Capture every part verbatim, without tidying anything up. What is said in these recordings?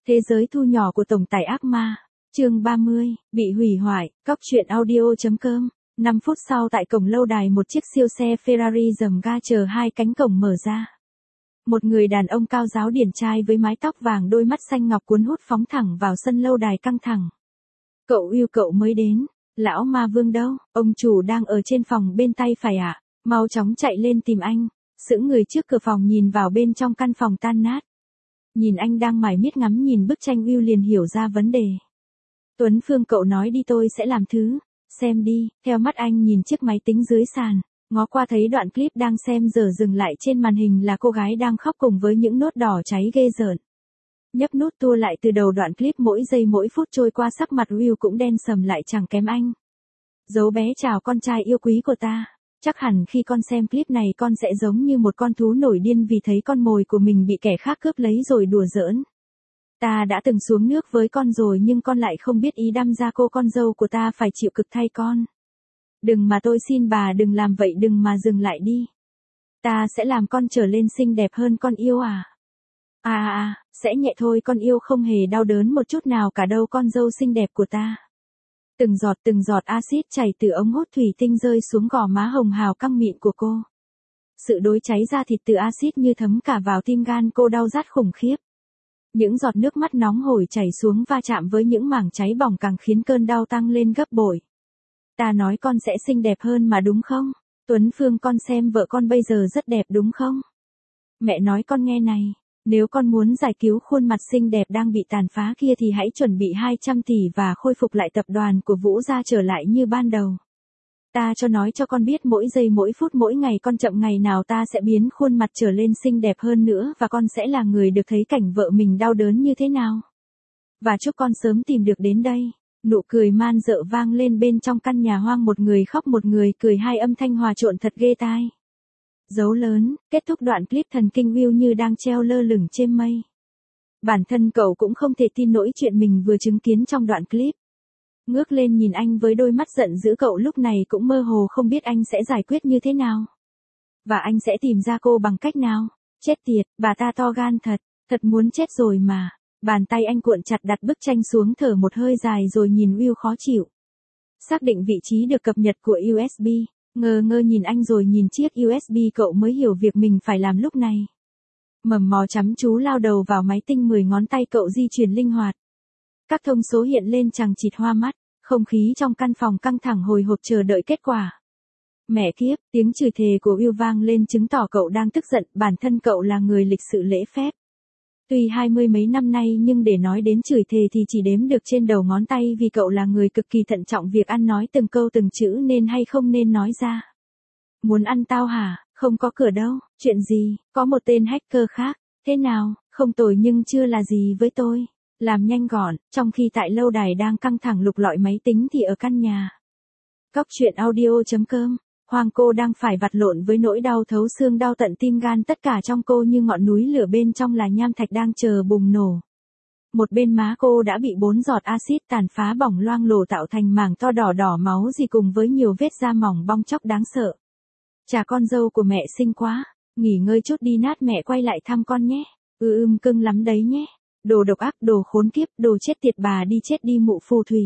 Thế giới thu nhỏ của tổng tài ác ma. Chương ba mươi, bị hủy hoại, Cóc truyện audio.com. năm phút sau tại cổng lâu đài một chiếc siêu xe Ferrari dầm ga chờ hai cánh cổng mở ra. Một người đàn ông cao ráo điển trai với mái tóc vàng đôi mắt xanh ngọc cuốn hút phóng thẳng vào sân lâu đài căng thẳng. Cậu yêu cậu mới đến, lão ma vương đâu, ông chủ đang ở trên phòng bên tay phải ạ, à? Mau chóng chạy lên tìm anh. Sững người trước cửa phòng nhìn vào bên trong căn phòng tan nát. Nhìn anh đang mải miết ngắm nhìn bức tranh Will liền hiểu ra vấn đề. Tuấn Phương cậu nói đi tôi sẽ làm thứ, xem đi, theo mắt anh nhìn chiếc máy tính dưới sàn, ngó qua thấy đoạn clip đang xem giờ dừng lại trên màn hình là cô gái đang khóc cùng với những nốt đỏ cháy ghê rợn. Nhấp nút tua lại từ đầu đoạn clip mỗi giây mỗi phút trôi qua sắc mặt Will cũng đen sầm lại chẳng kém anh. Dấu bé chào con trai yêu quý của ta. Chắc hẳn khi con xem clip này con sẽ giống như một con thú nổi điên vì thấy con mồi của mình bị kẻ khác cướp lấy rồi đùa giỡn. Ta đã từng xuống nước với con rồi nhưng con lại không biết ý đâm ra cô con dâu của ta phải chịu cực thay con. Đừng mà tôi xin bà đừng làm vậy đừng mà dừng lại đi. Ta sẽ làm con trở lên xinh đẹp hơn con yêu à. À à à, sẽ nhẹ thôi con yêu không hề đau đớn một chút nào cả đâu con dâu xinh đẹp của ta. Từng giọt từng giọt axit chảy từ ống hút thủy tinh rơi xuống gò má hồng hào căng mịn của cô. Sự đối cháy da thịt từ axit như thấm cả vào tim gan cô đau rát khủng khiếp. Những giọt nước mắt nóng hổi chảy xuống va chạm với những mảng cháy bỏng càng khiến cơn đau tăng lên gấp bội. Ta nói con sẽ xinh đẹp hơn mà đúng không? Tuấn Phương con xem vợ con bây giờ rất đẹp đúng không? Mẹ nói con nghe này. Nếu con muốn giải cứu khuôn mặt xinh đẹp đang bị tàn phá kia thì hãy chuẩn bị hai trăm tỷ và khôi phục lại tập đoàn của Vũ gia trở lại như ban đầu. Ta cho nói cho con biết mỗi giây mỗi phút mỗi ngày con chậm ngày nào ta sẽ biến khuôn mặt trở lên xinh đẹp hơn nữa và con sẽ là người được thấy cảnh vợ mình đau đớn như thế nào. Và chúc con sớm tìm được đến đây. Nụ cười man dợ vang lên bên trong căn nhà hoang một người khóc một người cười hai âm thanh hòa trộn thật ghê tai. Dấu lớn, kết thúc đoạn clip thần kinh Will như đang treo lơ lửng trên mây. Bản thân cậu cũng không thể tin nổi chuyện mình vừa chứng kiến trong đoạn clip. Ngước lên nhìn anh với đôi mắt giận dữ cậu lúc này cũng mơ hồ không biết anh sẽ giải quyết như thế nào. Và anh sẽ tìm ra cô bằng cách nào. Chết tiệt, bà ta to gan thật, thật muốn chết rồi mà. Bàn tay anh cuộn chặt đặt bức tranh xuống thở một hơi dài rồi nhìn Will khó chịu. Xác định vị trí được cập nhật của u ét bê. Ngơ ngơ nhìn anh rồi nhìn chiếc u ét bê cậu mới hiểu việc mình phải làm lúc này. Mầm mò chăm chú lao đầu vào máy tinh mười ngón tay cậu di chuyển linh hoạt. Các thông số hiện lên chằng chịt hoa mắt, không khí trong căn phòng căng thẳng hồi hộp chờ đợi kết quả. Mẹ kiếp, tiếng chửi thề của Will vang lên chứng tỏ cậu đang tức giận, bản thân cậu là người lịch sự lễ phép. Tuy hai mươi mấy năm nay nhưng để nói đến chửi thề thì chỉ đếm được trên đầu ngón tay vì cậu là người cực kỳ thận trọng việc ăn nói từng câu từng chữ nên hay không nên nói ra. Muốn ăn tao hả? Không có cửa đâu, chuyện gì, có một tên hacker khác, thế nào, không tồi nhưng chưa là gì với tôi. Làm nhanh gọn, trong khi tại lâu đài đang căng thẳng lục lọi máy tính thì ở căn nhà. Cóc truyện audio.com. Hoàng cô đang phải vặt lộn với nỗi đau thấu xương đau tận tim gan tất cả trong cô như ngọn núi lửa bên trong là nham thạch đang chờ bùng nổ. Một bên má cô đã bị bốn giọt axit tàn phá bỏng loang lổ tạo thành mảng to đỏ đỏ máu gì cùng với nhiều vết da mỏng bong chóc đáng sợ. Chà con dâu của mẹ xinh quá, nghỉ ngơi chút đi nát mẹ quay lại thăm con nhé. Ừ ưm cưng lắm đấy nhé. Đồ độc ác, đồ khốn kiếp, đồ chết tiệt bà đi chết đi mụ phù thủy.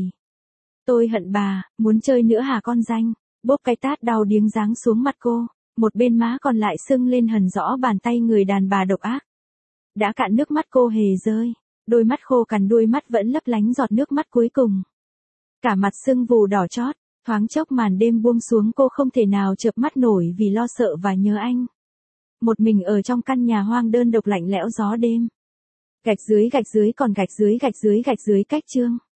Tôi hận bà, muốn chơi nữa hả con danh. Bốp cái tát đau điếng giáng xuống mặt cô, một bên má còn lại sưng lên hằn rõ bàn tay người đàn bà độc ác. Đã cạn nước mắt cô hề rơi, đôi mắt khô cằn đuôi mắt vẫn lấp lánh giọt nước mắt cuối cùng. Cả mặt sưng vù đỏ chót, thoáng chốc màn đêm buông xuống cô không thể nào chợp mắt nổi vì lo sợ và nhớ anh. Một mình ở trong căn nhà hoang đơn độc lạnh lẽo gió đêm. Gạch dưới gạch dưới còn gạch dưới gạch dưới gạch dưới cách chương.